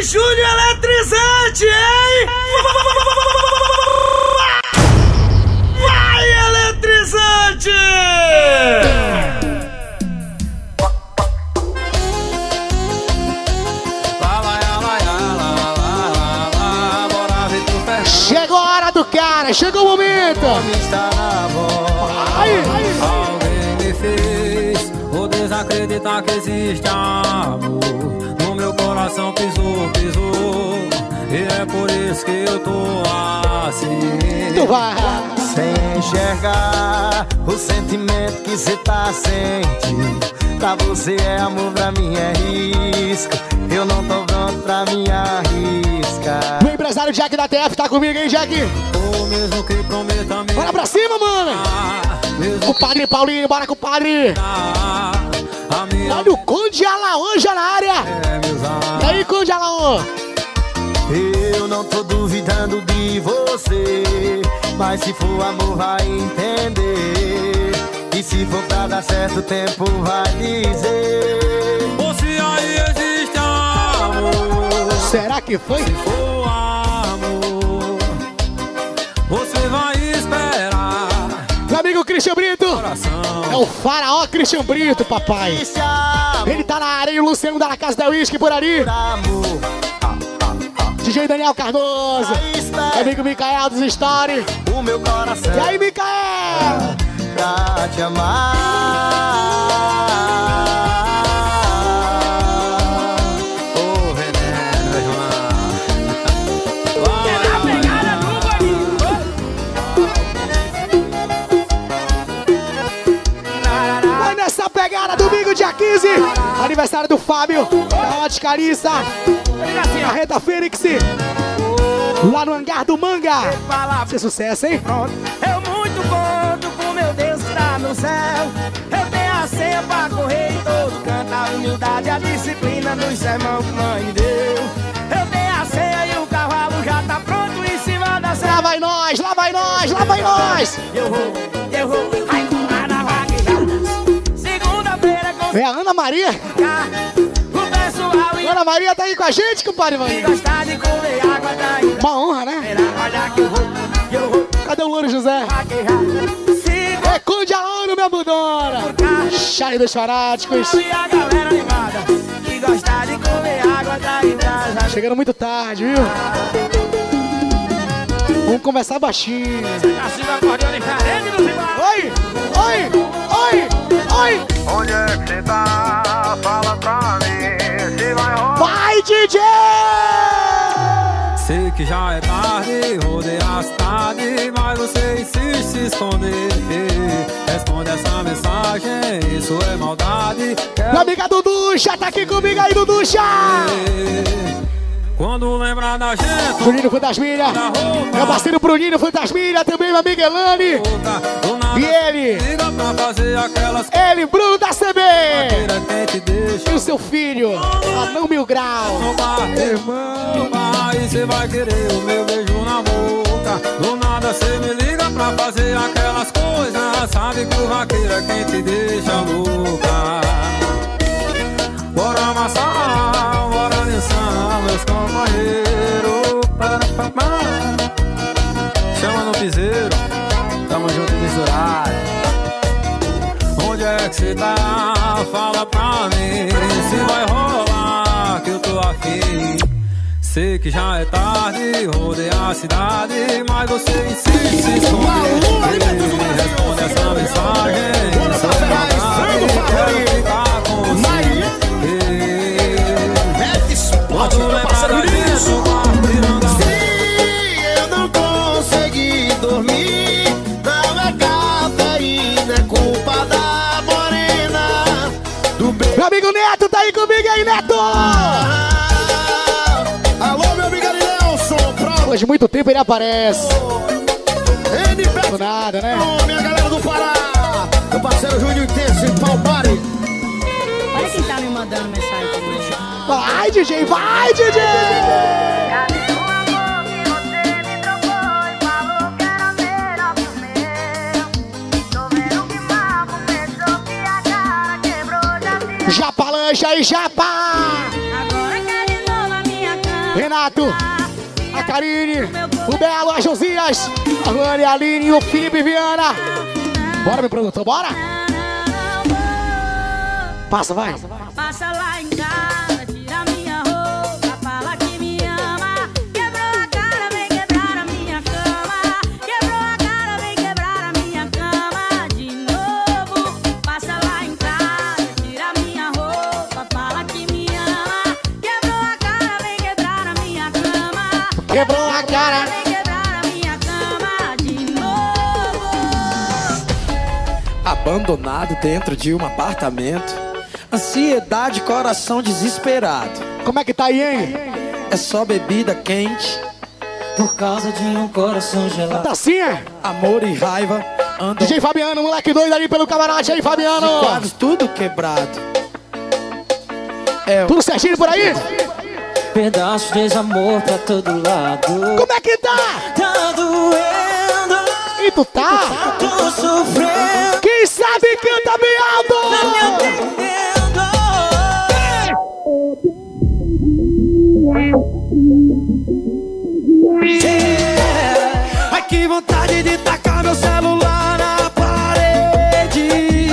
Júnior eletrizante, hein? Vai, eletrizante! Chegou a hora do cara, chegou o momento. Alguém me fez desacreditar que existe amor. No meu coração pisou. E é por isso que eu tô assim. Tu vai. Sem enxergar o sentimento que cê tá sentindo. Pra você é amor, pra mim é risco. Eu não tô pronto pra me arriscar. O empresário Jack da TF tá comigo, hein, Jack? O mesmo que prometa me. Bora pra cima, mano. O padre Paulinho, bora com o padre. Olha o Conde Alaô já na área. E aí, Conde Alaô? Eu não tô duvidando de você, mas se for amor vai entender. E se for pra dar certo, o tempo vai dizer. Ou se aí existe amor. Será que foi? Se for amor, você vai esperar. Meu amigo Christian Brito. É o faraó Christian Brito, papai. Ele tá na área e o Luciano da Casa da Whisky por ali. DJ Daniel Cardoso. Amigo Micael dos Story. O meu coração. E aí, Micael? Pra te amar. Ô, veneno, irmão. Na pegada do bolinho. Vai nessa pegada, domingo dia 15. Aniversário do Fábio. Da Ótica Carissa. A Reta Fênix. Lá no hangar do Manga. Isso é sucesso, hein? Eu muito conto com meu Deus que tá no céu. Eu tenho a senha pra correr em todo canto. A humildade, a disciplina dos sermão que mãe deu. Eu tenho a senha e o cavalo já tá pronto em cima da serra. Lá vai nós, lá vai nós, lá vai nós. Eu vou, vai colar na vaquejada. Segunda-feira com É a Ana Maria. o pessoal e Ana Maria tá aí com a gente, compadre, mano. gostar de comer água da ilha. Uma honra, né? Olha que eu vou Cadê o Louro José? vaquejar. É Conde Alaô, minha budona. Charlie dos Fanáticos. E a galera animada que gosta de comer água da ilha. Chegando muito tarde, viu? Vamos conversar baixinho. Assim vai acordeão diferente do rival. Oi, oi, oi, oi. Onde é que você tá? Fala pra mim se vai rolar. Vai, DJ! Sei que já é tarde, rodei a cidade, mas você insiste em se esconder. Responde essa mensagem, isso é maldade. Minha amiga Duducha tá aqui comigo aí, Duducha! Quando lembrar da gente, Bruninho Fantasmilha, meu parceiro Bruninho Fantasmilha, também minha amiga Elane. E ele, liga pra fazer aquelas ele, Bruno da CB. quem te deixa. E o seu filho, Anão Mil Grau. Irmão, aí cê vai querer o meu beijo na boca. Do nada cê me liga pra fazer aquelas coisas. Sabe que o vaqueiro é quem te deixa louca. Bora amassar, bora dançar, meus companheiros. Chama no piseiro, tamo junto e misturado. Onde é que cê tá? Fala pra mim se vai rolar que eu tô afim. Sei que já é tarde, rodei a cidade, mas você insiste em se esconder. Responde essa mensagem, isso é maldade, quero ficar com você. Quando lembrar da gente, Se eu não consegui dormir, não é cafeína, é culpa da morena. Meu amigo Neto tá aí comigo aí, Neto! Alô, meu amigo Nelson, Depois de muito tempo ele aparece. NP, Do nada, né? minha galera do Pará. Meu parceiro Júnior Intenso em Palpari. Olha quem tá me mandando mensagem aqui. Vai, DJ, vai, DJ! Cadê o amor que você me trocou e falou que era melhor que o meu? Tô vendo que Marco pensou que a cara quebrou, já se Japa lancha aí, Japa! Agora quer de novo a minha cama. Renato, a Karine, o Belo, a Josias, a Rani, a Aline e o Felipe Viana. Bora, meu produtor, bora! Passa, vai! Passa lá em casa, tira minha roupa, fala que me ama. Quebrou a cara, vem quebrar a minha cama. Quebrou a cara, vem quebrar a minha cama. De novo, passa lá em casa, tira minha roupa, fala que me ama. Quebrou a cara, vem quebrar a minha cama. Quebrou a cara! Vem quebrar a minha cama de novo. Abandonado dentro de um apartamento. Ansiedade, coração desesperado. Como é que tá aí, hein? É só bebida quente por causa de um coração gelado. Tá assim, é? Amor e raiva andam DJ Fabiano, moleque doido ali pelo camarote aí, Fabiano. quadros tudo quebrado. É Tudo certinho por aí? pedaço de desamor pra todo lado. Como é que tá? Tá doendo, E tu tá? tô sofrendo. Quem sabe canta bem alto! Tá me atendendo. Ai, que vontade de tacar meu celular na parede.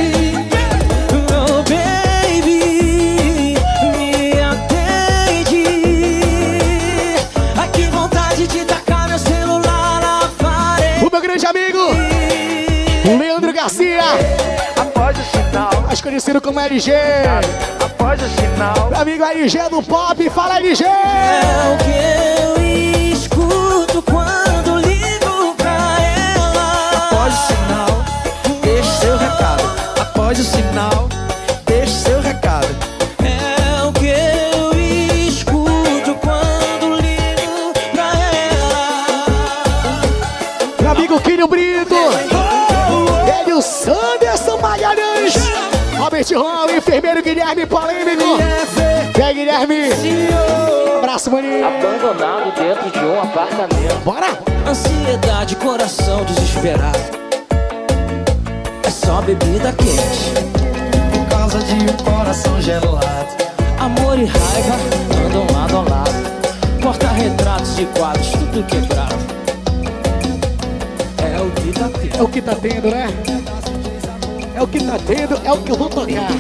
Oh, baby, me atende. Ai, que vontade de tacar meu celular na parede. O meu grande amigo, o Leandro Garcia, Após o sinal, mais conhecido como LG. após o sinal. Meu amigo LG do Pop, fala LG! É o que eu escuto quando ligo pra ela. Após o sinal, deixe seu recado. Após o sinal, deixe seu recado. É o que eu escuto quando ligo pra ela. Meu amigo Quílio Brito, ele o Sanderson Magalhães, Robert Ron, enfermeiro Guilherme Polêmico. Vem, Guilherme! Abraço, maninho! Abandonado dentro de um apartamento. Bora! Ansiedade, coração desesperado. É só bebida quente por causa de um coração gelado. Amor e raiva andam lado a lado. Porta-retratos de quadros, tudo quebrado. É o que tá tendo. É o que tá tendo, né? É o que tá tendo, é o que eu vou tocar.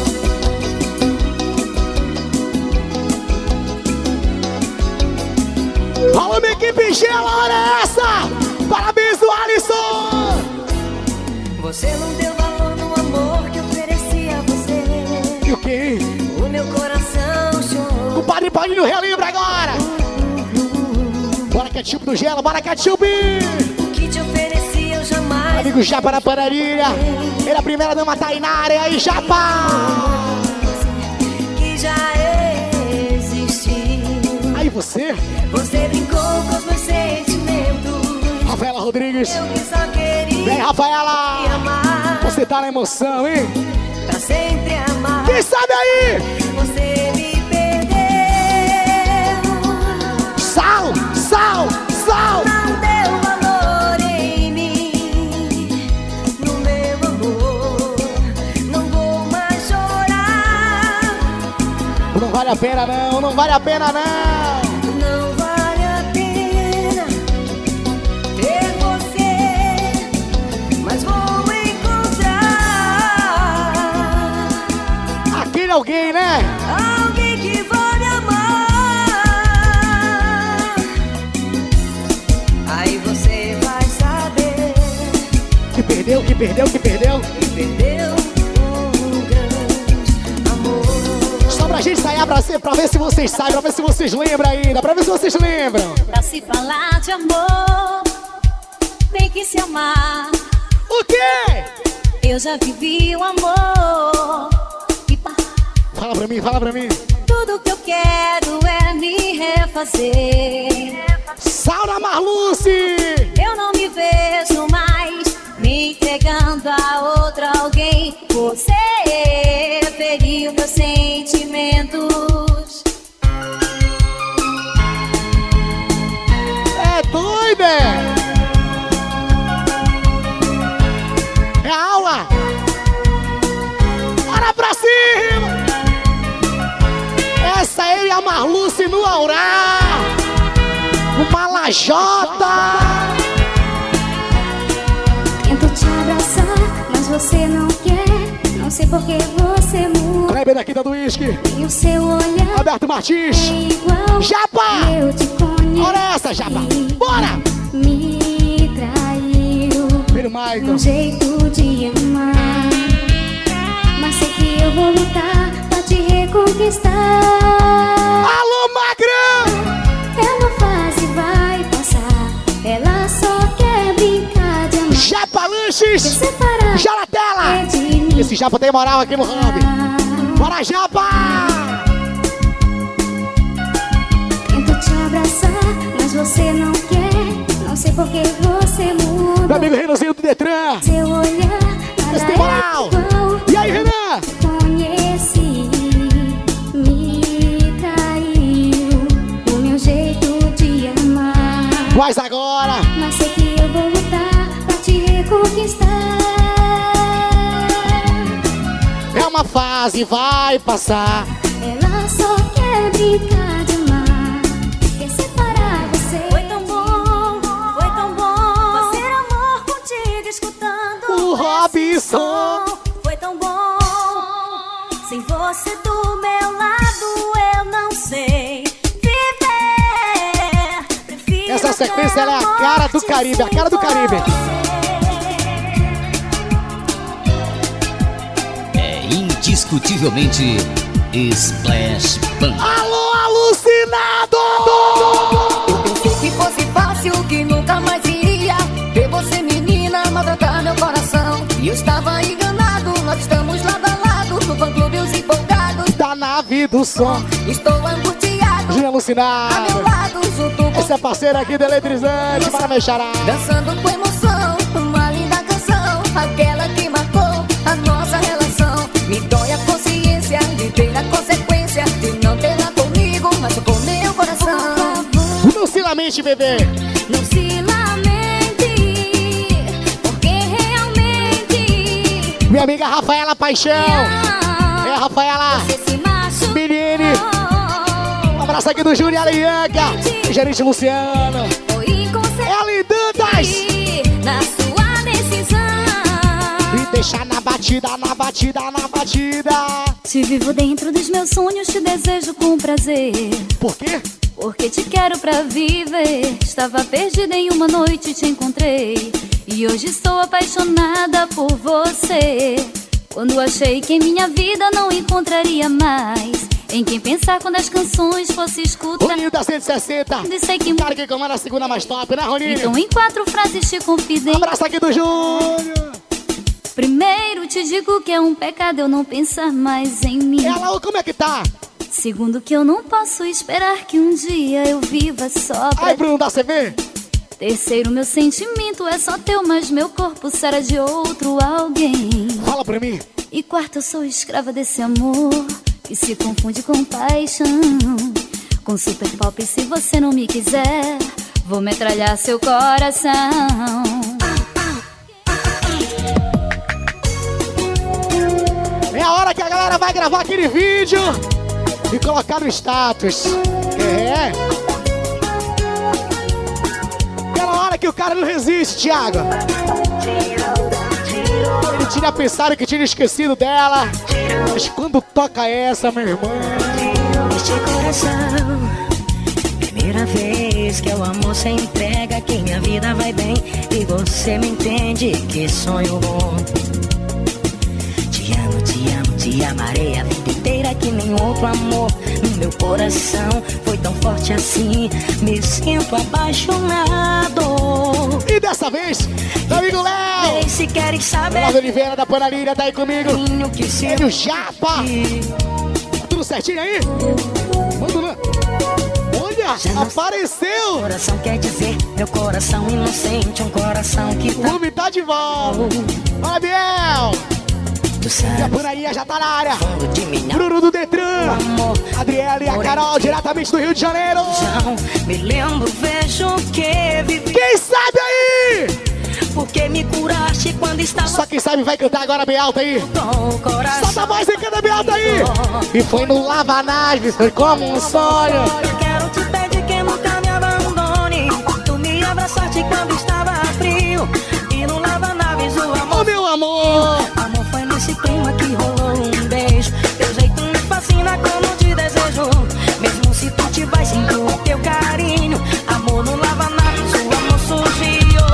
Alô, minha equipe gela, olha essa! Parabéns do Alisson! Você não deu valor no amor que ofereci a você. E o quê? O meu coração chorou. O Padre Paulinho relembra agora! Bora, ketchup do gelo, bora, ketchup! O que te ofereci eu jamais. Amigo Japa na panaria, ele é a primeira dama Tainara, e aí, Japa! Que já existiu. Aí você, Você brincou com os meus sentimentos. Rafaela Rodrigues, Eu que só queria vem, te Rafaela! amar. Você tá na emoção, hein? Pra sempre amar. Quem sabe aí? Você me perdeu. Sal, sal, sal! Não deu valor em mim. No meu amor. Não vou mais chorar. Não vale a pena não, não vale a pena não! Não vale a pena ter você, mas vou encontrar Aquele alguém, né? alguém que vai me amar. Aí você vai saber Que perdeu, que perdeu, que perdeu. que perdeu um grande amor. Só pra gente ensaiar pra ver se vocês sabem, pra ver se vocês lembram ainda, pra ver se vocês lembram. Pra se falar de amor, tem que se amar. O quê? Eu já vivi o amor. E Fala pra mim, fala pra mim. tudo que eu quero é me refazer. Saura Marluce! Eu não me vejo mais me entregando a outra alguém. Você feriu meus sentimentos. É doida! É aula! Bora pra cima! Essa é eu e a Marluce no Aural! Jota. Tento te abraçar, mas você não quer. Não sei por que você muda. Kleber da Quinta do Whisky. E o seu olhar Roberto Martins. é igual. Japa. Eu te conheço. Olha essa, Japa. Bora. Me traiu. Filho Michael. Um jeito de amar. Mas sei que eu vou lutar pra te reconquistar. Alô, Magrão. É uma fase, vai passar. Ela só quer brincar de amar. Japa Lanches. Se separar Já na tela. é de mim. Esse Japa tem moral aqui no hub. Bora, Japa. Tento te abraçar, mas você não quer. Não sei por que você muda. Meu amigo Renanzinho do Detran. Seu olhar Esse tem moral. E aí, Renan? Conheci, me traiu. O meu jeito de amar. Mas agora. Mas sei que eu vou lutar pra te reconquistar. É uma fase, vai passar. Ela só quer brincar de amar. Quer separar você. Foi tão bom fazer amor contigo escutando O esse Robson. som. Foi tão bom. Sem você do meu lado eu não sei viver. Prefiro Essa sequência ela é a até cara do morte Caribe, a sem cara do Caribe. É indiscutivelmente Splash Band. Alô, alucinado! Eu pensei que fosse fácil, que nunca mais iria ver você, menina, maltratar meu coração. E eu estava enganado, nós estamos lado a lado no fã-clube os empolgados. Da nave do som. Estou angustiado, Júnior a meu alucinado. lado, junto com Esse é parceiro aqui do Eletrizante para me charar. dançando com emoção, uma linda canção, aquela que marcou a nossa relação. Me dói a consciência de ter a consequência de não tê-la comigo, mas com meu coração. Não se lamente, bebê. Não se lamente, porque realmente Minha amiga Rafaela Paixão. É, Rafaela você se machucou. Menine. Um abraço aqui do Júnior Alianca. Gerente Luciano. Foi inconsequente Ellen Dantas. na sua decisão. E deixar na batida, na batida, na batida. Te vivo dentro dos meus sonhos, te desejo com prazer. Por quê? Porque te quero pra viver. Estava perdida em uma noite, te encontrei. E hoje estou apaixonada por você. Quando achei que em minha vida não encontraria mais em quem pensar quando as canções fosse escutar. Roninho da 160. E sei que Cara que comanda a segunda mais top, né, Roninho? então em 4 frases te confidei. Abraço aqui do Júnior. Primeiro te digo que é um pecado eu não pensar mais em mim. Ela, como é que tá? Segundo que eu não posso esperar que um dia eu viva só pra Aí, Bruno da CV. Terceiro, meu sentimento é só teu, mas meu corpo será de outro alguém. Fala pra mim. E quarto, eu sou escrava desse amor que se confunde com paixão. Com super pop, se você não me quiser, vou metralhar seu coração. É a hora que a galera vai gravar aquele vídeo e colocar no status. É. Aquela hora que o cara não resiste, Thiago. Ele tinha pensado que tinha esquecido dela. Mas quando toca essa, meu irmão. Este coração, primeira vez que o amor se entrega, que minha vida vai bem e você me entende, que sonho bom. Te amo, te amo, te amarei a vida inteira, que nem outro amor no meu coração foi tão forte assim, me sinto apaixonado. E dessa vez, meu amigo Léo. Nem se querem saber. Léo Oliveira da Panalilha tá aí comigo. Que se Ele, o Japa. Tá tudo certinho aí? Vamos lá. Olha, apareceu. Coração quer dizer, meu coração inocente, um coração que O tá homem tá de volta. Fala, Biel. E a Panalilha já tá na área. de minha Bruno do Detran. amor. Adriela e a Carol, diretamente do Rio de Janeiro. Me lembro, vejo que vivi. Quem sabe aí? Porque me curaste quando estava Só quem sabe vai cantar agora bem alto aí. com o coração. Solta a voz e canta bem alto aí. E foi no Lava Naves, foi como um sonho. Eu quero te pedir que nunca me abandone. amor. Amor, foi nesse clima que rolou um beijo. Teu jeito me fascina como te desejo. Mesmo se tu te vai, sinto o teu carinho. Amor não lava nada, seu amor surgiu.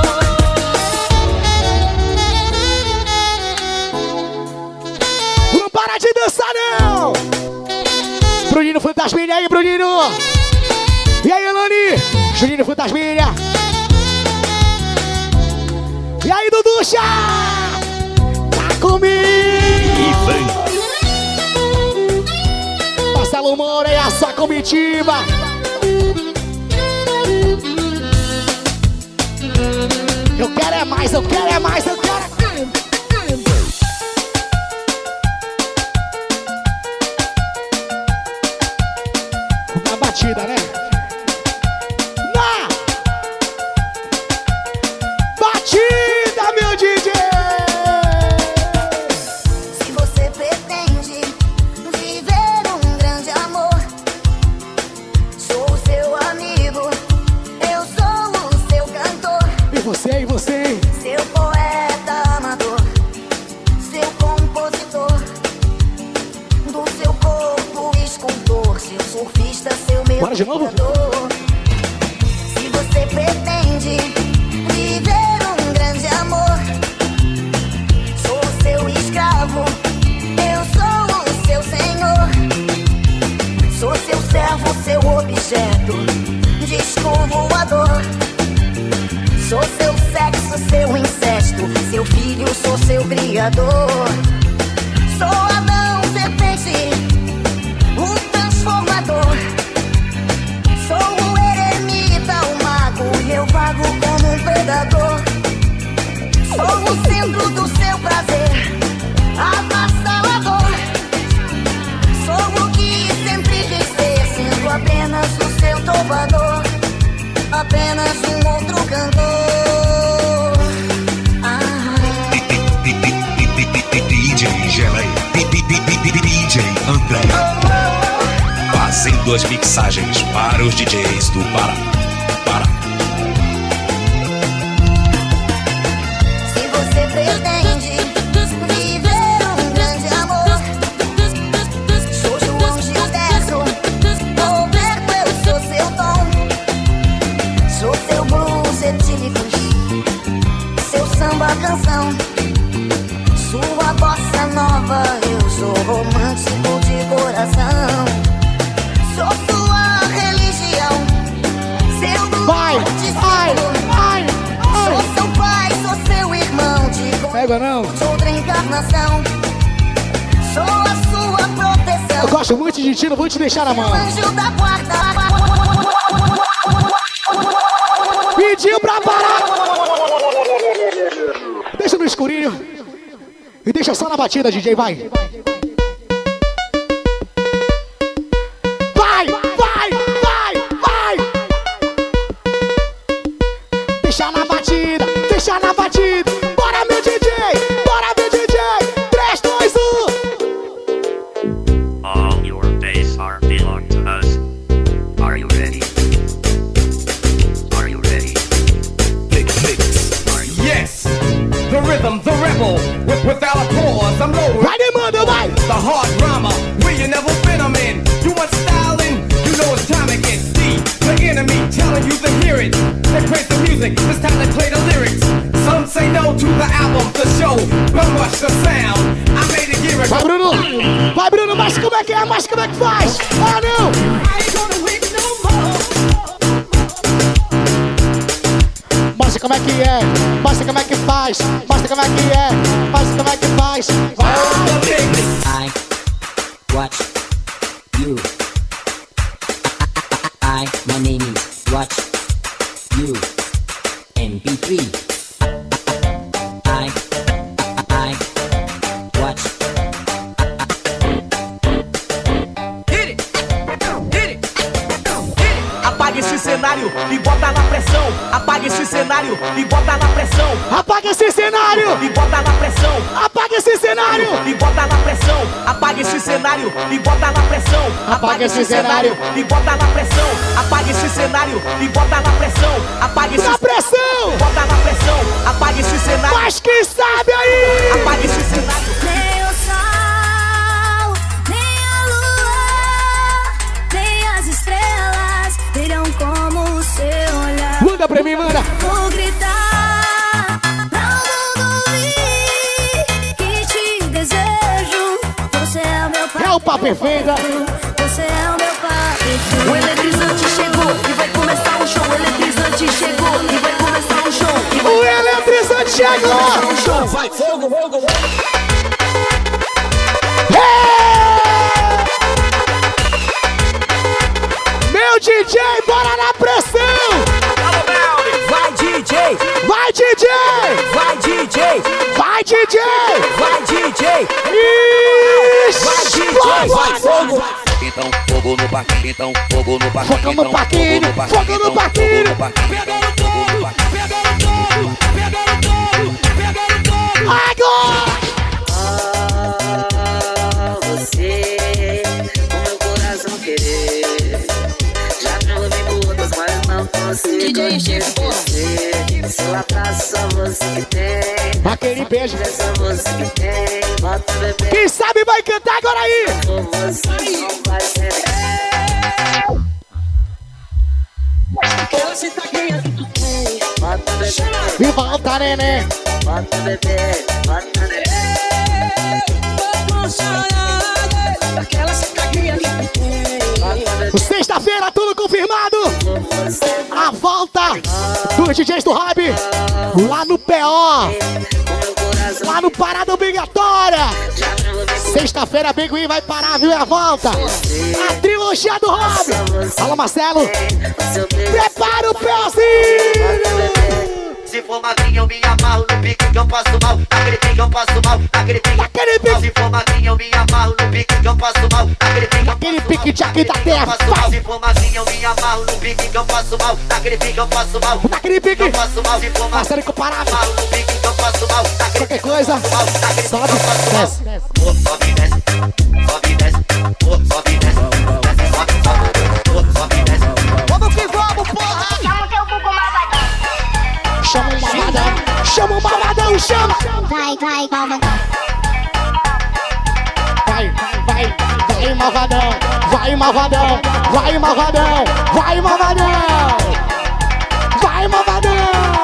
Não para de dançar, não! Bruninho Fantasminha, e aí, Bruninho? E aí, Elane? Juninho Fantasminha. E aí, Duducha? Tá comigo! Marcelo Moura e a sua comitiva. Eu quero é mais, eu quero é mais, eu quero é... Na batida, né? Na batida, meu DJ! Se você pretende viver um grande amor, sou o seu amigo, eu sou o seu cantor. E você, e você? Seu poeta amador, seu compositor, do seu corpo escultor, seu surfista, seu meu Bora de novo? cuidador. Se você pretende viver um grande amor, sou o seu escravo, eu sou o seu senhor. Sou seu servo, seu objeto, disco voador. Sou seu sexo, seu incesto, seu filho, sou seu criador. Sou Adão, serpente, o transformador. Sou o eremita, o mago, e eu vago como um predador. Sou o centro do seu prazer, avassalador. Sou o que sempre quis ser, sendo apenas o seu trovador, apenas um outro cantor. DJ Geleia, DJ André, fazendo as mixagens para os DJs do Pará. Se você pretende viver um grande amor, sou João Gilberto, Roberto, eu sou seu tom. Sou seu blues etílicos, seu samba canção, sua bossa nova, eu sou romântico de coração. Sou sua religião, seu Vai, vai, vai, sou seu pai, sou seu irmão, de Pega não. outra encarnação. Sou a sua proteção, Eu gosto muito de ti, não vou te deixar na mão. anjo da guarda. Pediu pra parar. Deixa no escurinho. E deixa só na batida, DJ, vai. Vai, vai, vai, vai. Deixa na batida, deixa na batida. Bora, meu DJ, bora, meu DJ. 3, 2, 1. All your days are belong to us. Are you ready? Are you ready? Yes, the rhythm, the rebel, without a pause, I'm low. Vai, demanda, vai. The hard drama, where you never been, I'm in. You want styling? You know it's time to get deep. The enemy telling you to hear it. They praise the music, this time they play the lyrics. Some say no to the album, the show, but watch the sound. I made it gear. Vai, Bruno. Vai, Bruno, mas como é que é? Mas como é que faz? Ah, não. I ain't gonna wait no more. Mostra como é que é. Mostra como é que faz. Mostra como é que é. Mostra como é que faz. I watch you. My name is Watch You. MP3. I watch. Hit it, hit it, hit it. Apaga esse cenário e bota na pressão. Apaga esse cenário e bota na pressão. Apaga esse cenário. E bota na pressão. Apaga esse cenário. E bota na pressão. Apaga esse cenário e bota na pressão. Apaga esse cenário e bota na pressão. Apaga esse cenário e bota na pressão. Apaga esse na pressão. bota na pressão. Apaga esse cenário. Mas quem sabe aí? pra mim, manda. Vou gritar pra o mundo ouvir que te desejo. Você é o meu pai. É o papo perfeito. Você é o meu pai. O eletrizante chegou e vai começar o show. O eletrizante chegou e vai começar o show. O eletrizante chegou. O show vai fogo, fogo. Meu DJ, bora na pressão! Vai DJ, Vai DJ! vai DJ, Vai DJ! vai DJ, Ixi, vai DJ, vai fogo. Então fogo no parquinho, então fogo no parquinho, Fogo no parquinho, fogo no parquinho. Agora! Você, o meu coração querer. Já provei por outras, mas não consigo esquecer. Seu abraço só você que tem. Aquele beijo. Só você que tem. Bota o bebê. Quem sabe vai cantar agora aí! Com você não vai ser. Você tá ganhando que tu tem. Bota o bebê. E volta, neném! Bota o bebê. Bota o bebê. Aquela cicatriz que tu tem. Sexta-feira, tudo confirmado! A volta dos DJs do Hub lá no PO, lá no Parada Obrigatória. Sexta-feira, Biguim vai parar, viu? É a volta. A trilogia do Hub. Alô, Marcelo. Prepara o POzinho. Se for magrinha eu me amarro no pique que eu passo mal. Naquele pique eu passo mal. Naquele pique Se for magrinha eu me amarro no pique que eu passo mal. Naquele pique de aqui da terra. Se for magrinha eu me amarro no pique que eu passo mal. Naquele pique eu passo mal. Naquele pique eu passo mal. Se for Marcelo incomparável. no pique que eu passo mal. Qualquer coisa, sobe, desce. Sobe, desce. Sobe, desce. Sobe, desce. Sobe, desce. Vamos que vamos, porra! Chama teu bugo malvadão. Chama o malvadão. Chama o malvadão, chama. Vai, malvadão. Vai, malvadão. Vai, malvadão. Vai, malvadão. Vai, malvadão. Vai, malvadão.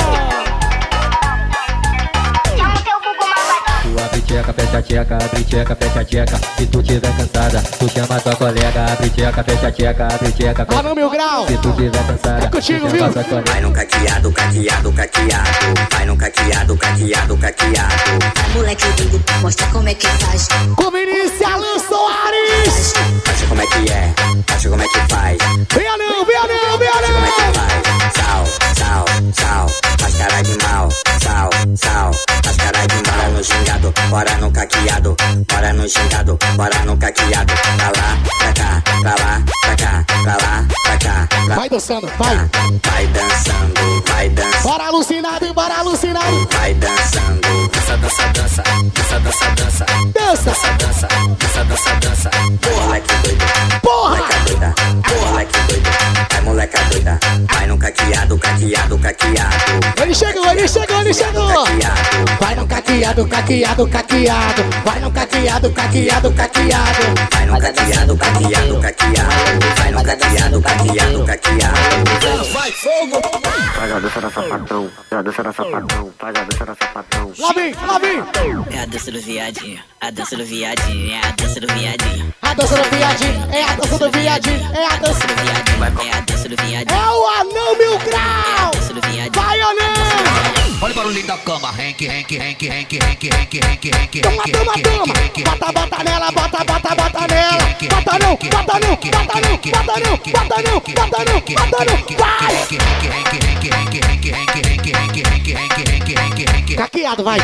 Chama teu bugo malvadão. Tu abre tcheca, fecha tcheca, abre tcheca, fecha tcheca. Se tu tiver cansada, tu chama tua colega. Abre tcheca, fecha tcheca, abre tcheca. Lá no Mil Grau. Se tu tiver cansada, é contigo, tu viu? chama tua colega. Vai no caqueado, caqueado, caqueado. Vai no caqueado, caqueado, caqueado. Vai, moleque lindo, mostra como é que faz. Com Vinícius Alan Soares. Acha como é que é, acha como é que faz. Venha não, venha não, venha Acha como é que não. faz. Sal, sal, sal, faz cara de mal. Sal, sal, faz cara de mal. Bora no gingado, bora no caqueado. Bora no gingado, bora no caqueado. Pra lá, pra cá, pra lá, pra cá, pra lá, pra cá. Vai dançando, vai. Vai dançando, vai dançando. Bora alucinado, bora alucinado. Vai dançando. Dança, dança, dança. Dança, dança, dança. Dança. Dança, dança, dança, dança. Vai, moleque doido. Porra. Moleca doida. Moleque doido. Vai, moleca doida. Vai no caqueado, caqueado, caqueado. Ele chegou, ele chegou, ele chegou. Vai no caqueado, caqueado, caqueado. Vai no caqueado, caqueado, caqueado. Vai no caqueado, caqueado, caqueado. Vai no caqueado, caqueado, caqueado. Vai fogo! Faz a dança da sapatão, faz a dança da sapatão, faz a dança da sapatão. Lá vem, lá vem. É a dança do viadinho, a dança do viadinho, é a dança do viadinho. A dança do viadinho, é a dança do viadinho, é a dança do viadinho. É a dança do viadinho. É o Anão Mil Grau. Vai, Anão. Olha o barulhinho da cama. Henk, Henk, Henk, Henk, Henk, Henk, Henk, Henk, Toma, toma, toma. Bota, bota nela, bota, bota, bota nela. Bota não, bota não, bota não, bota não, bota não, bota não, bota não. Vai. Caqueado, vai.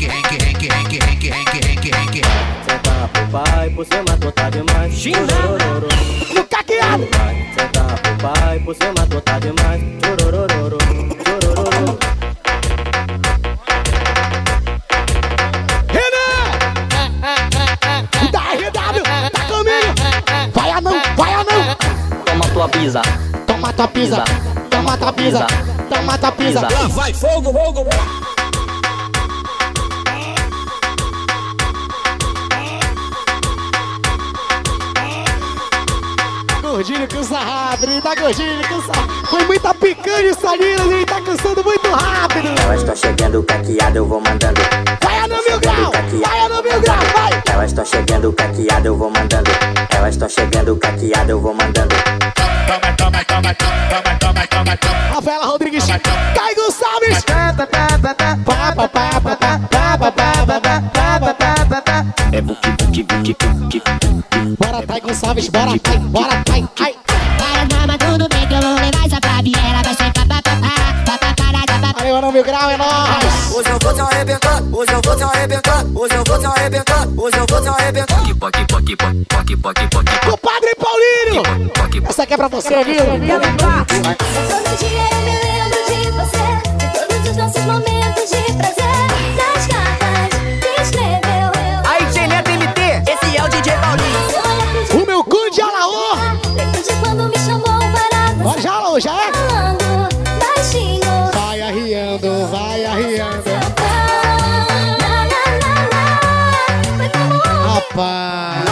Senta pro pai, por cima tu tá demais. No caqueado. Senta pro pai, por cima tu tá demais. Renan! Tá arredado, tá comigo. Vai, Anão, vai, Anão. Toma tua pisa. Toma tua pisa, toma tua pisa, toma tua pisa. Lá vai fogo, fogo. Gordinho com sarrado, tá gordinho com sarrado. Foi muita picanha essa Nina, ele tá cansando muito rápido. Elas estão chegando caqueada, eu vou mandando. Vai no mil grau, vai no mil grau, vai. Elas estão chegando caqueada, eu vou mandando. Elas estão chegando caqueada, eu vou mandando. Rafaela Rodrigues, Caio Gonçalves. É buki, buki, buki, buki. Bora, Caio Gonçalves, bora, Caio, bora, Caio, Caio. Para, dama, tudo bem que eu vou levar essa pra viela. Vai ser Valeu, no mil grau, é nóis. Hoje eu vou te arrebentar, hoje eu vou te arrebentar, hoje eu vou te arrebentar, hoje eu vou te arrebentar. O Padre Paulinho. Essa aqui é pra você, viu? Todo dia eu me lembro de você, de todos os nossos momentos de prazer, das cartas que escreveu eu. Aí, Geneta MT, esse é o DJ Paulinho. O meu Conde Alaô. Lembro de quando me chamou para dançar. Ó, já Alaô, já é? Falando baixinho. Vai arriando, vai arriando. Rapaz.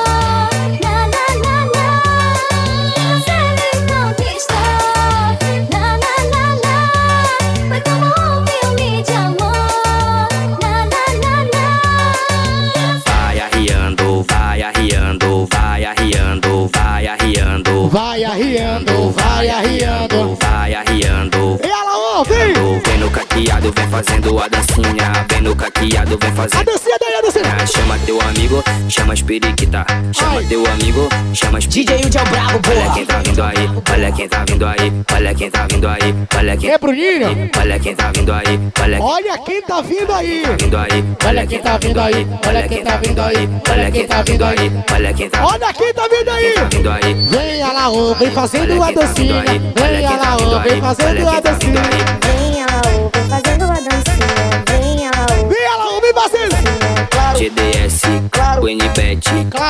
Você me conquistou. Foi como um filme de amor. Vai arriando, vai arriando, vai arriando, vai arriando. Vai arriando, vai arriando. Vai arriando. E Alaô, vem. Vem no caqueado, vem fazendo a dancinha. Vem no caqueado, vem fazendo a dancinha daí, a dancinha. Chama teu amigo, chama as periquita. Chama teu amigo, chama as DJ Udi é o brabo, boa. Olha quem tá vindo aí, olha quem tá vindo aí. Olha quem tá vindo aí, olha quem. É Bruninho. Olha quem tá vindo aí, olha quem tá vindo aí. Vindo aí. Olha quem tá vindo aí, olha quem tá vindo aí. Olha quem tá vindo aí. Olha quem tá. Olha quem tá vindo aí. Vindo aí. Vem Alaô, vem fazendo a dancinha. Vem Alaô, vem fazendo a dancinha. Vem Alaô, vem fazendo a dancinha. Vem Alaô. Vem Alaô, vem fazendo. GDS, Winibet,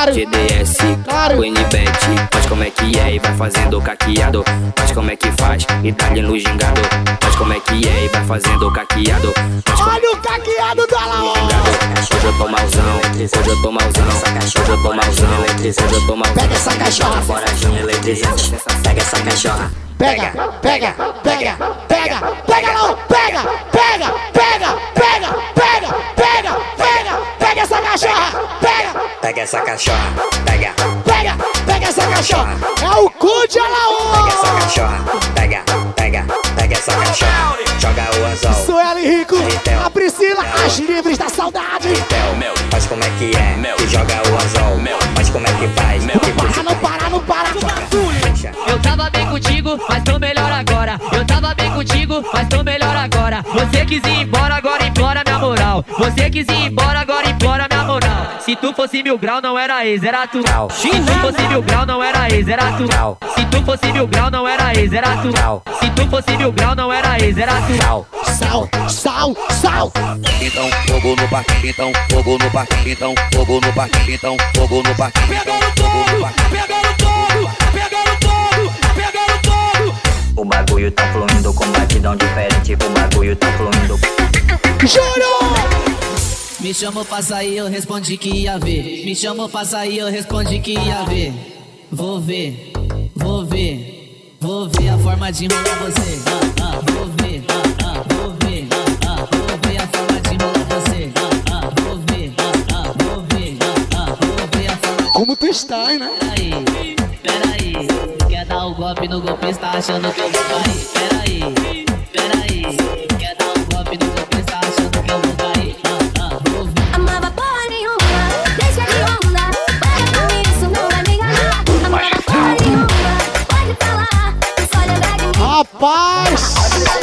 GDS, Winibet. Mas como é que é e vai fazendo caqueado. Mas como é que faz e dá-lhe no gingado. Mas como é que é e vai fazendo caqueado. Olha o caqueado do Alaô. Hoje eu tô malzão, hoje eu tô malzão. Hoje eu tô malzão, hoje eu tô malzão. Pega essa cachorra, Forajinho eletrizante. Pega essa cachorra. Pega, pega, pega, pega, pega Alaô, pega, pega, pega, pega, pega, pega, pega, pega essa cachorra, pega. Pega essa cachorra, pega. Pega, pega essa cachorra. É o Conde Alaô. Pega essa cachorra, pega, pega, pega essa cachorra. Joga o anzol. Sueli Rico, a Priscila, as livres da saudade. Mas como é que é? Que joga o anzol. Mas como é que faz? Não para, não para, não para. Eu tava bem contigo, mas tô melhor agora. Eu tava bem contigo, mas tô melhor agora. Você quis ir embora, agora implora minha moral. Você quis ir embora, agora implora minha moral. Se tu fosse mil grau, não era ex, era tu. Se tu fosse mil grau, não era ex, era tu. Se tu fosse mil grau, não era ex, era tu. Se tu fosse mil grau, não era ex, era tu. Sal, sal, sal. Então fogo no parque, então fogo no parque, então fogo no parque, então fogo no parque. Pegando todo, pegando todo, pegando todo, pegando todo. O bagulho tá fluindo com batidão diferente. O bagulho tá fluindo. Juro! Me chamou pra sair, eu respondi que ia ver. Me chamou pra sair, eu respondi que ia ver. Vou ver, vou ver, vou ver a forma de enrolar você. Vou ver, vou ver, vou ver a forma de enrolar você. Vou ver, vou ver, vou ver a forma. Como tu estás, né? Peraí, quer dar um golpe no golpista achando que eu vou cair? Peraí, quer dar um golpe no golpista achando que eu vou cair? Amava porra nenhuma, deixa de onda. Para com isso, não vai me enganar. Amava porra nenhuma, pode falar, só lembrar de mim. Rapaz!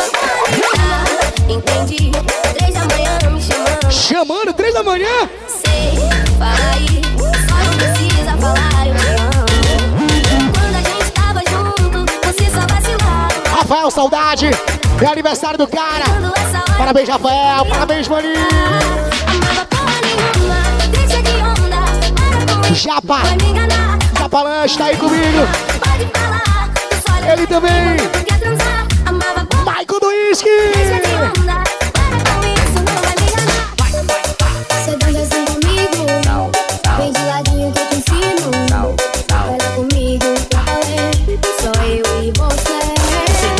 Entendi, 3 da manhã me chamando. Chamando, 3 da manhã? Sei, fala aí, só não precisa falar, eu te amo. Quando a gente tava junto, você só vacilava. Rafael, saudade! É aniversário do cara! Parabéns, Rafael! Parabéns, maninho! Amava porra nenhuma, deixa de onda. Para com isso, Japa! vai me enganar. Japa Lanche tá aí comigo! Pode falar, só lembrar Ele também! de quem quer transar. Amava porra. Michael do Whisky! Deixa de onda, para com isso, não vai me enganar. Você dança assim comigo, vem de ladinho que eu te ensino. Baila comigo, só eu e você.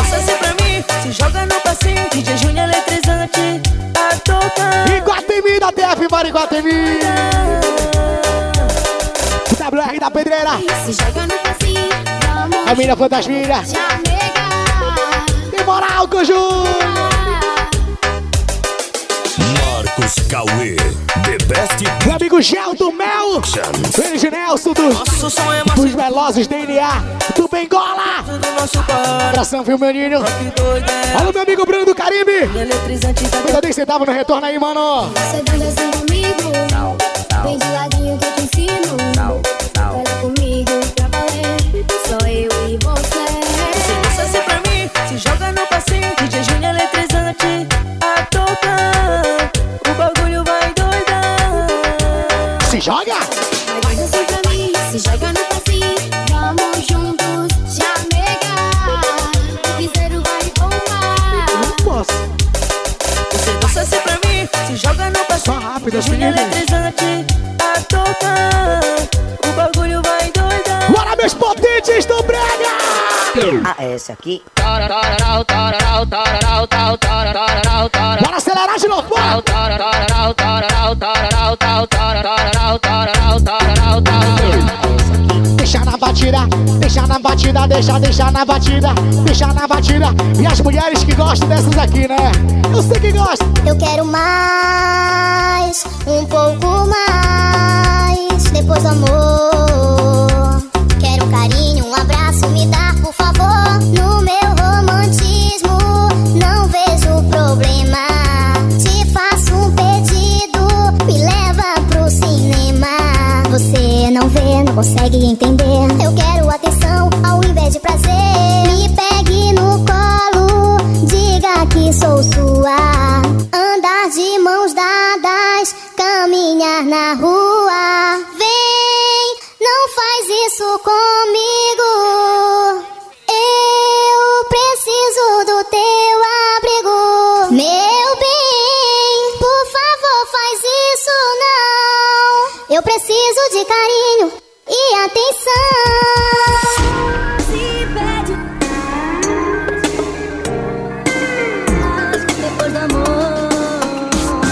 Iguatemi. O WR da Pedreira. Se joga no passinho, vamos. Família Fantasmilha. E moral, Conjunto. Marcos Cauê, The Best. Meu amigo Gel do Mel. Ele de Nelson dos Velozes DNA. Do Bengola. Abração, viu, menino? Alô, meu amigo Bruno do Caribe. Cuidado aí, você tava no retorno aí, mano. Você dança assim comigo. Vem de ladinho que eu te ensino. Olha comigo pra valer. Só eu e você. Você dança assim pra mim, se joga no passinho. DJ Júnior eletrizante, a tocar. O bagulho vai doidar. Se joga! Vai dançar pra mim, se joga no passinho. Vamos juntos, já negar. O piseiro vai bombar. Não posso. Você dança assim pra mim, se joga no passinho. Só rápido, as Júnior meninas. eletrizante, a tocar. O bagulho vai doidar. Bora, meus potentes do Brega! Ah, esse aqui. Bora acelerar de novo, bora! Deixa na batida, deixa na batida, deixa na batida, deixa na batida. E as mulheres que gostam dessas aqui, né? Eu sei que gosta. Eu quero mais, um pouco mais. Depois do amor, quero um carinho, um abraço, me dá, por favor. No meu romantismo, não vejo problema. Te faço um pedido, me leva pro cinema. Você não vê, não consegue entender. Eu quero atenção ao invés de prazer. Me pegue no colo, diga que sou sua. Andar de mãos dadas, caminhar na rua. Vem, não faz isso comigo. Eu preciso do teu abrigo. Meu bem, por favor, faz isso não. Eu preciso de carinho e atenção. Se pede depois do amor,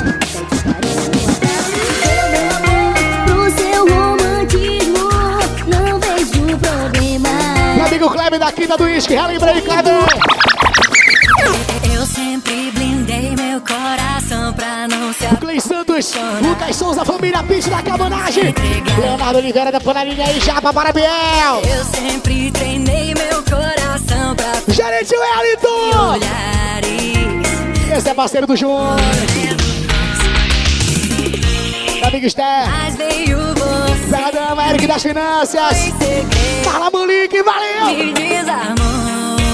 meu amor, pro seu romantismo, não vejo problema. Meu amigo Kleber da Quinta do Whisky, relembrei, Kleber! Eu sempre blindei meu coração pra não se Clay Santos, Lucas Souza, família Pitch da Cabanagem, Leonardo Oliveira da Panelinha e Japa para Biel. Eu sempre treinei meu coração pra Gerente Wellington! olhares. Esse é parceiro do João. Meu amigo Esther. Mas veio você. Bela Dama, Eric das Finanças. Carla Monique, valeu! Me desarmou.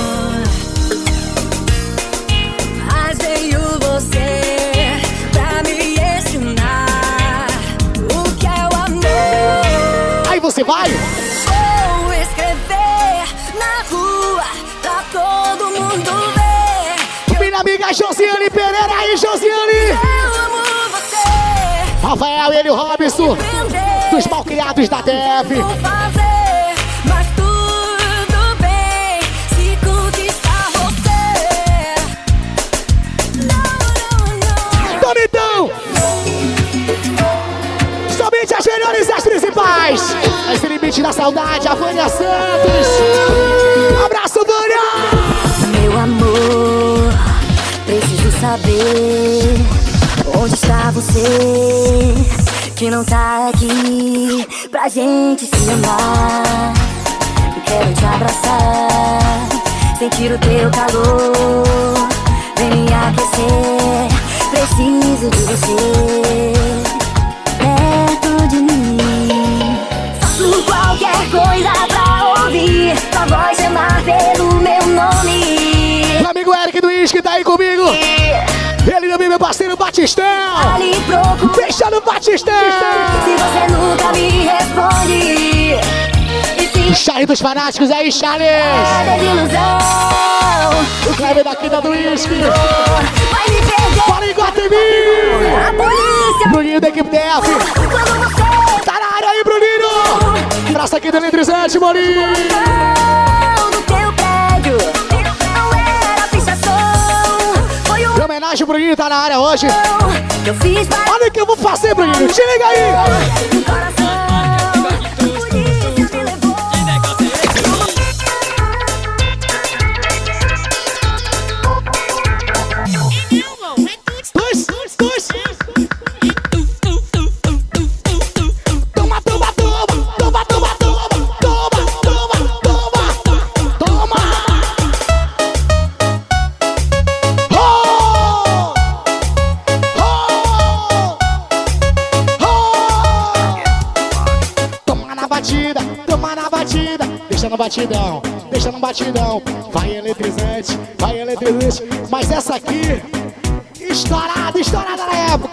Mas veio você pra me ensinar o que é o amor. Aí você vai! Vou escrever na rua pra todo mundo ver. Minha amiga Josiane Pereira aí, Josiane! Eu amo você. Rafael e ele, o Robson, dos malcriados da DF. Vou fazer, mas tudo bem se conquistar você. Bonitão! Somente as melhores e as principais! Esse limite da saudade, a Vânia Santos! Abraço, Vânia! Meu amor, preciso saber onde está você, que não tá aqui pra gente se amar. Quero te abraçar, sentir o teu calor, vem me aquecer. Preciso de você perto de mim. Faço qualquer coisa pra ouvir tua voz chamar pelo meu nome. Meu amigo Eric do Whisky tá aí comigo. Ele também, meu parceiro Batistão. Deixa no Batistão. Se você nunca me responde. Charlie dos fanáticos aí, Charlie. É desilusão. O Kleber da Quinta do Whisky. Vai me perder. Bora em Guatemi. A polícia. Bruninho da equipe DF. Tá na área aí, Bruninho. Traça aqui do eletrizante, Morinho. Do teu prédio. Não era pichação. Foi Em homenagem, o Bruninho tá na área hoje. que eu fiz pra... Olha o que eu vou fazer, Bruninho. Te liga aí. Deixa no batidão, vai eletrizante, mas essa aqui, estourada na época.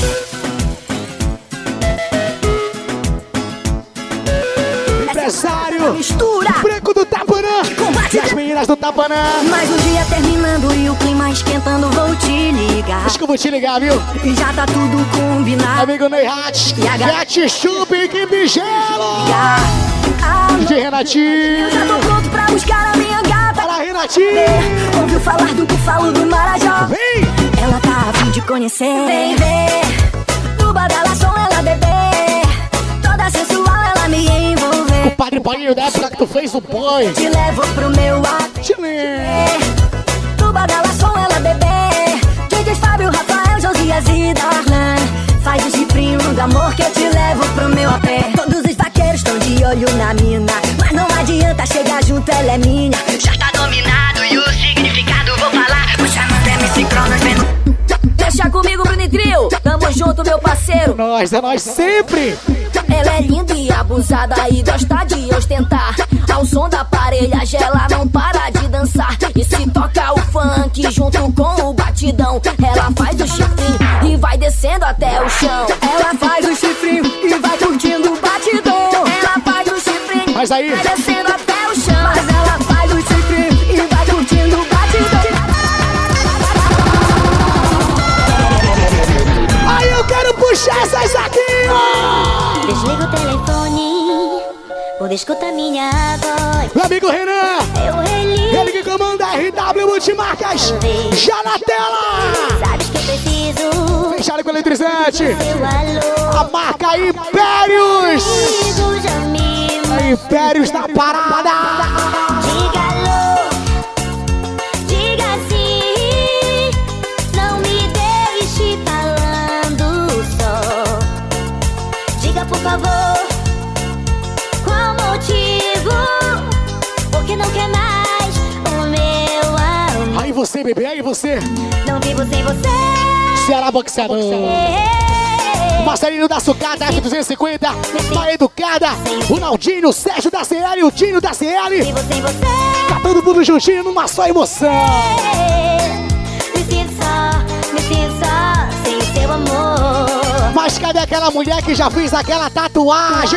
Empresário, mistura, branco do Tapanã, e as meninas do Tapanã. Mais um dia terminando e o clima esquentando, vou te ligar. Acho que eu vou te ligar, viu? E já tá tudo combinado. Amigo Ney Hatch, Ketchup e Quibigelo. DJ Renatinho. Eu já tô pronto pra buscar a minha gata. Fala, Renatinho. Ouviu falar do búfalo do Marajó? Vem! Ela tá a fim de conhecer. Vem ver, no badalação ela bebê. Toda sensual ela me envolver. O padre Paulinho da época que tu fez o boy. Te levo pro meu ateliê. No badalação ela bebê. DJ Fábio, Rafael, Josias e Darlan. Faz o chifrinho do amor que eu te levo pro meu apé. Todos os vaqueiros estão de olho na mina, mas não adianta chegar junto, ela é minha. Já tá dominado e o significado vou falar. Vou chamando MC Cronos, vendo. Deixa comigo, Brunitril. Tamo junto, meu parceiro. É nós sempre. Ela é linda e abusada e gosta de ostentar. Ao som da aparelhagem ela não para de dançar. E se toca o funk junto com o batidão, ela faz o chifrinho e vai descendo até o chão. Ela faz o chifrinho e vai curtindo o batidão. Ela faz o chifrinho, mas aí, vai descendo até o chão. Mas ela faz o chifrinho e vai curtindo o batidão. Aí eu quero puxar essas aqui, ó. Desliga o telefone, ou escuta minha voz. Meu amigo Renan, eu religo. Ele que comanda RW Multimarcas. Já na tela. Sabes que eu preciso. Fechado com eletrizante. A marca Impérios. A Impérios na parada. Diga alô, diga sim. Não me deixe falando só. Diga por favor, qual motivo? Porque não quer mais o meu amor. Aí você, bebê, aí você. Não vivo sem você. Ceará Boxeador. Marcelinho da Sucata, F250, Uma Educada, o Naldinho, o Sérgio da CL, o Dinho da CL. Vivo sem você. Tá todo mundo juntinho numa só emoção. Me sinto só, sem seu amor. Mas cadê aquela mulher que já fez aquela tatuagem?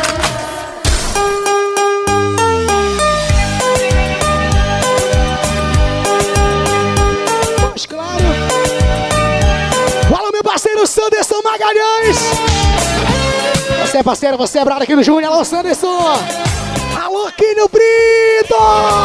Mas claro. Fala, meu parceiro Sanderson Magalhães. Você é parceiro, você é brother aqui do Júnior. Alô, Sanderson. Alô, Quinho Brito.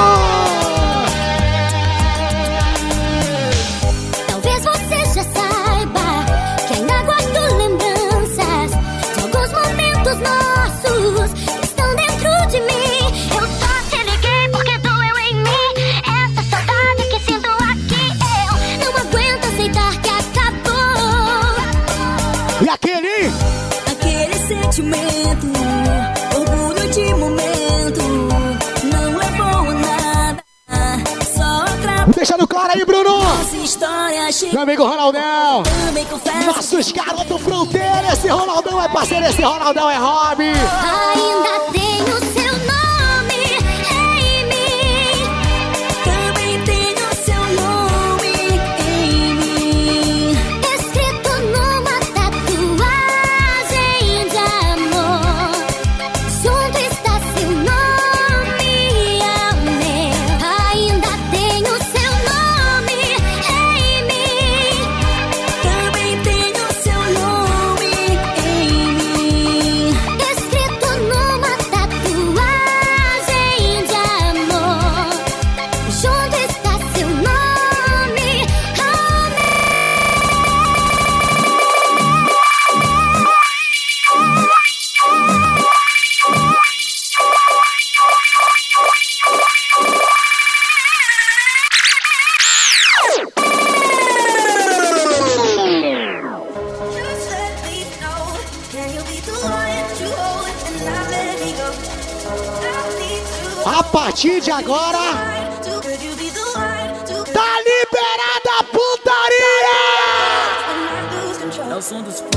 Talvez você já saiba que ainda guardo lembranças de alguns momentos nossos que estão dentro de mim. Eu só te liguei porque doeu em mim essa saudade que sinto aqui. Eu não aguento aceitar que acabou. E aquele sentimento, orgulho de momento, não levou a nada, só outra. Deixando claro aí, Bruno. Meu amigo Ronaldão. Nossos garotos fronteira. Esse Ronaldão é parceiro, esse Ronaldão é hobby. Ainda tenho seu nome em mim. Também tenho seu nome em mim. Escrito numa tatuagem de amor. Junto está seu nome ao meu. Ainda tenho seu nome em mim. Também tenho seu nome em mim. Escrito numa A partir de agora, tá liberada a putaria! É o som dos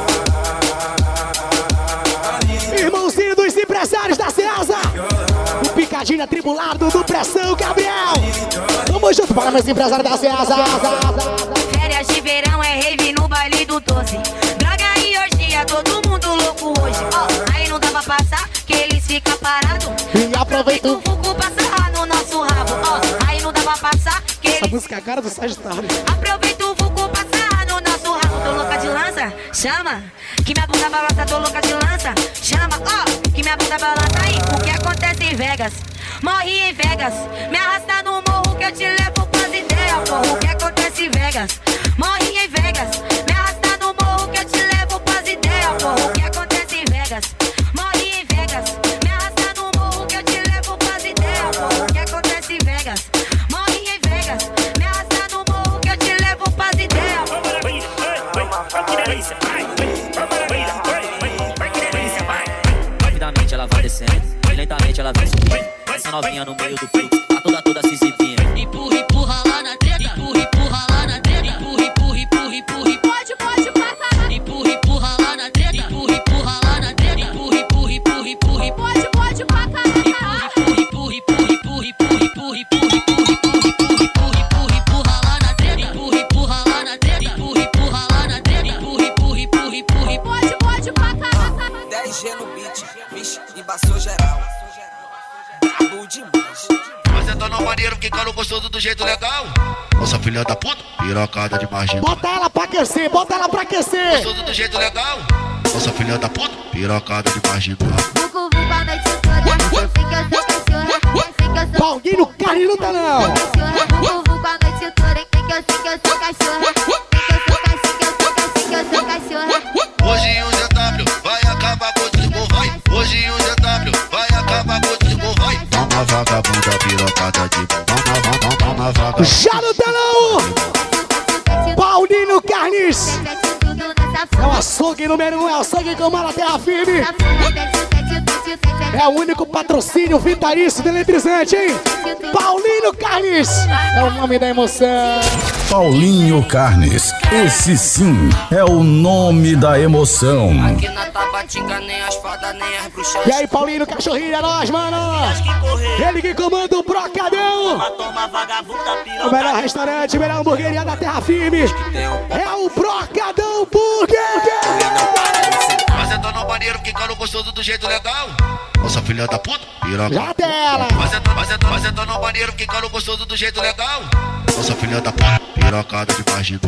Irmãozinho dos empresários da Ceasa, o picadinho atribulado do Pressão, Gabriel. Tamo junto para meus empresários da Ceasa. Férias de verão é rave no baile do 12. Droga e orgia, todo mundo louco hoje. Ó, aí não dá pra passar, que eles ficam parados. E aproveita o vulgo passar no nosso rabo. Ó, aí não dá pra passar, que essa eles... música é a cara do Sagitário. Aproveita o vulgo passar no nosso rabo. Tô louca de lança, chama. Que minha bunda balança, tô louca de lança. Chama, ó, que minha bunda balança aí. O que acontece em Vegas? Morri em Vegas. Me arrasta no morro que eu te levo pras ideias, porra. O que acontece em Vegas? Morri em Vegas. Me arrasta no morro que eu te levo pras ideias, porra. O que acontece em Vegas? Morri em Vegas. Me arrasta no morro que eu te levo pras ideias, porra. O que acontece em Vegas? Morri em Vegas. Me arrasta no morro que eu te levo pras ideias. Rapidamente ela vai descendo, e lentamente ela vai subindo. Essa novinha no meio do fluxo, tá toda se exibindo. Empurra, empurra lá na treta. Empurra, empurra lá na treta. Empurra, empurra, empurra, empurra. Pode pra cá. Empurra, empurra lá na treta. Empurra, empurra lá na treta. Empurra, empurra, empurra, empurra. Pode pra cá. Empurra, empurra, empurra, empurra, empurra, empurra, empurra, empurra, empurra, empurra lá na treta. Empurra, empurra lá na treta. Empurra, empurra lá na treta. Empurra, empurra, empurra, empurra. Pode pra cá. 10G no beat, vixe, embaçou geral. Brabo demais. Você tá no maneiro, quicando gostoso do jeito legal. Nossa filha da puta, pirocada de marginal. Bota ela pra aquecer, bota ela pra aquecer. Gostoso do jeito legal. Nossa filha da puta, pirocada de marginal. Paulinho Carne não tá não. Hoje um ZW vai acabar com o vai. Hoje um ZW vai acabar com o vai. Toma vagabunda pirocada de toma vagabunda. Já no telão! Paulinho Carnes! É o açougue número 1, é o açougue com mala terra firme. É o único patrocínio vitalício do eletrizante, hein? Paulinho Carnes! É o nome da emoção. Paulinho Carnes, esse sim é o nome da emoção. Aqui na Tabatinga nem as fadas, nem as bruxas. E aí, Paulinho, cachorrinho, é nóis, mano! Ele que comanda o Brocadão! O melhor restaurante, o melhor hamburgueria da terra firme! É o Brocadão Burger! Você tá no maneiro, quicando gostoso do jeito legal. Nossa filha da puta, piroca. Já dela! Você tá no maneiro, quicando gostoso do jeito legal. Nossa filha da puta, pirocada de marginal.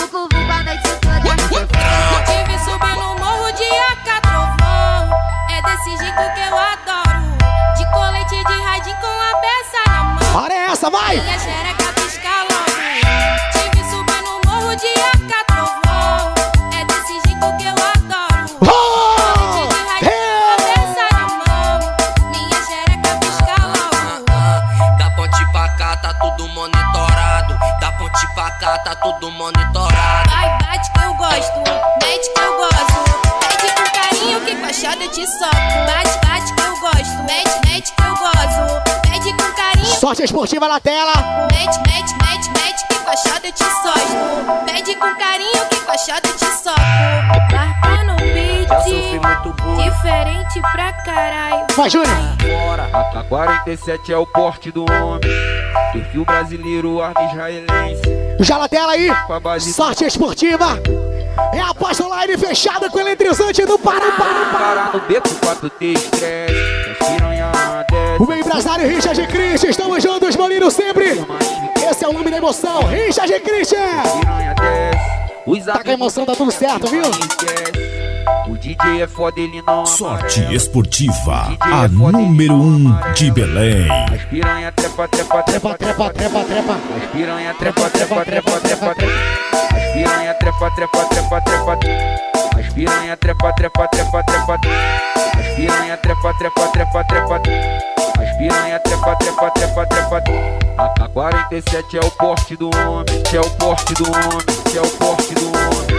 Tive subir no morro de Acatrovão. É desse jeito que eu adoro. De colete de radinho com a peça na mão. Para essa, vai! Minha xereca pisca logo. Tive subir no morro de Acatrovão. É desse jeito que eu adoro. Colete de radinho com a peça na mão. Minha xereca pisca logo. Da ponte pra cá tá tudo monitorado. Da ponte pra cá tá tudo monitorado. Vai, bate que eu gosto, mete que eu gosto. Mete com carinho que com a chave eu te soco. Bate, bate que eu gosto, mete, mete que eu gosto. Mete com carinho. Sorte esportiva na tela. Mete, mete, mete, mete que com a chave eu te soco. Mete com carinho que com a chave eu te soco. Marca no beat, diferente pra caralho. Vai, Júnior. AK-47 é o porte do homem. Perfil brasileiro, arma israelense. Já na tela aí, sorte esportiva. É a pós online fechada com o eletrizante do Pará. Pará no beco, 4T, estresse. As piranha desce. O empresário Richard Christian, estamos juntos, Molino sempre. Esse é o nome da emoção, Richard Christian. Tá com a emoção, tá tudo certo, viu? O DJ é foda, ele não. Sorte esportiva, a número 1 de Belém. As piranha trepa, trepa, trepa, trepa, trepa, trepa. As piranha trepa, trepa, trepa, trepa, trepa. As piranha trepa, trepa, trepa, trepa. As piranha trepa, trepa, trepa, trepa. As piranha trepa, trepa, trepa, trepa. As piranha trepa, trepa, trepa, trepa. AK-47 é o porte do homem, é o porte do homem, é o porte do homem.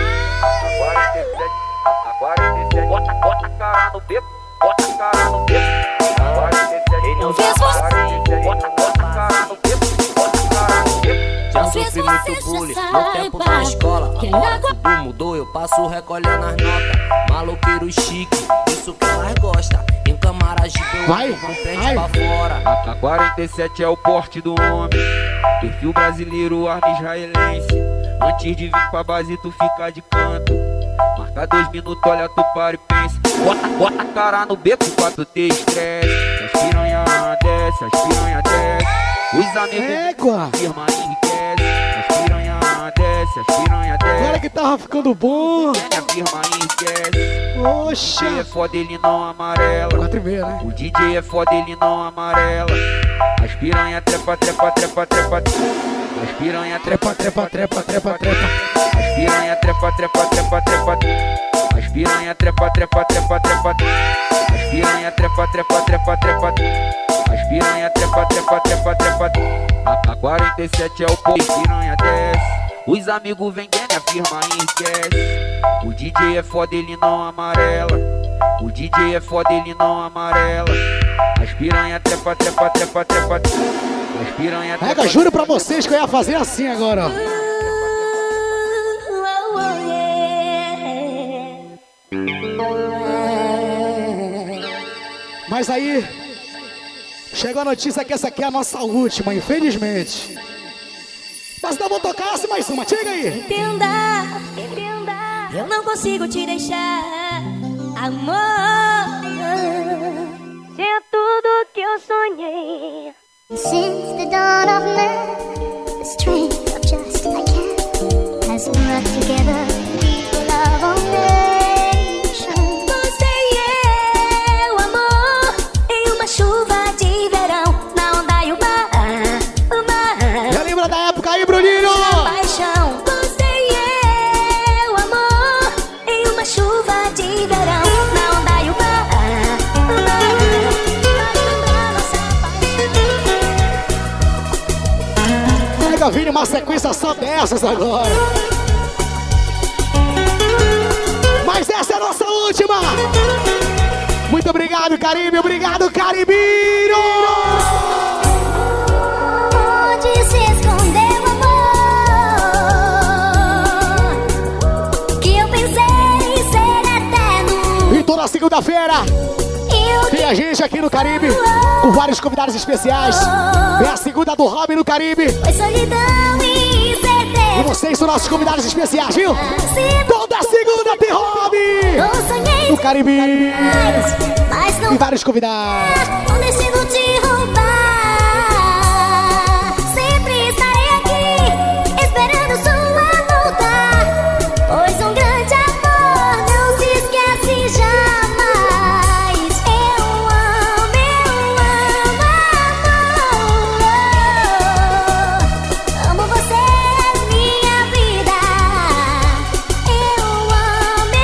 AK-47, AK-47, bota a cara no beco, bota a cara no beco. muito bullying. No tempo da escola, agora tudo mudou. Eu passo recolhendo as notas. Maloqueiro chique, isso que elas gostam. Em camaradinho eu com pente pra fora. A 47 é o porte do homem. Perfil brasileiro, arma israelense. Antes de vir pra base tu fica de canto. Marca 2 minutos, olha tu para e pensa. Bota a cara no beco pra tu ter estresse. As piranha desce, as piranha desce. Os amigos firma enriquece. As piranha desce, as piranha desce. Agora que tava ficando bom. A firma enriquece. Oxa. O DJ é foda, ele não amarela. 4h30, né? O DJ é foda, ele não amarela. As piranha trepa, trepa, trepa, trepa. As piranha trepa, trepa, trepa, trepa, trepa. As piranha trepa, trepa, trepa, trepa. As piranha trepa, trepa, trepa, trepa. As piranha trepa, trepa, trepa, trepa. As piranha trepa, trepa, trepa, trepa. A 47 é o pô, piranha desce. Os amigos vendendo, a firma enriquece. O DJ é foda, ele não amarela. O DJ é foda, ele não amarela. As piranha trepa, trepa, trepa, trepa. As piranha trepa. Pega, juro pra vocês que eu ia fazer assim agora, ó. Mas aí, chegou a notícia que essa aqui é a nossa última, infelizmente. Mas não vou tocar essa mais uma, chega aí. Entenda, eu não consigo te deixar, amor. Se é tudo que eu sonhei. Since the dawn of man, the strength of just I can has brought together the love of nation. Você e eu, amor, em uma chuva de verão, na onda e o mar. Já lembra da época aí, Bruninho? Paixão. Você e eu, amor, em uma chuva de verão, na onda e o mar. Pega, Vini, uma sequência só dessas agora. Mas essa é a nossa última. Muito obrigado, Caribe. Obrigado, Caribinho. Onde se escondeu o amor que eu pensei em ser eterno? E toda segunda-feira tem a gente aqui no Caribe com vários convidados especiais. É a segunda do Robin no Caribe. Foi solidão e incerteza. E vocês são nossos convidados especiais, viu? Toda segunda tem Robin no Caribe. Mas não e vários convidados. o destino te roubar. Sempre estarei aqui esperando sua volta. Pois um grande amor não se esquece jamais. Eu amo, amor. Amo você, minha vida. Eu amo,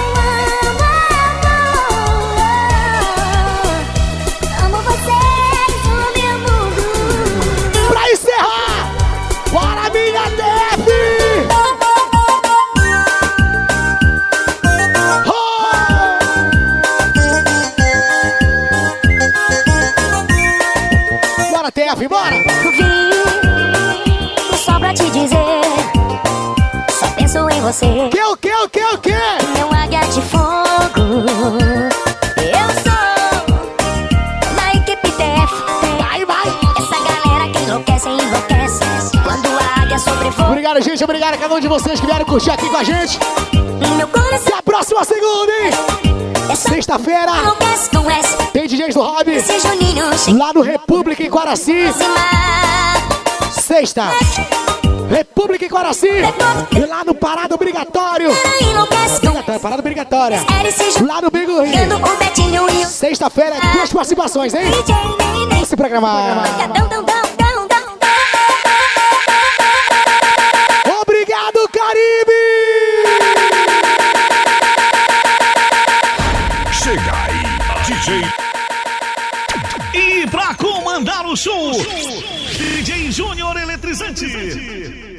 amor. Amo vocês, o meu mundo. Pra encerrar, bora minha DF! Bora, TF, bora! Vim só pra te dizer, só penso em você. O que? Meu águia de fogo. Eu sou da equipe TF. Vai! Essa galera que enlouquece. Quando a águia sobrevoa. Obrigado, gente. Obrigado a cada um de vocês que vieram curtir aqui com a gente. Meu coração. Até a próxima segunda, hein? Sexta-feira tem DJs do Hobby lá no República em Quaraci. Sexta, República em Quaraci. E lá no Parada Obrigatório. Parada Obrigatória. Lá no Bingo Rio. Sexta-feira, 2 participações, hein? Vamos se programar. Obrigado, Caribe! Chega aí, DJ. E pra comandar o show, DJ Júnior Eletrizante.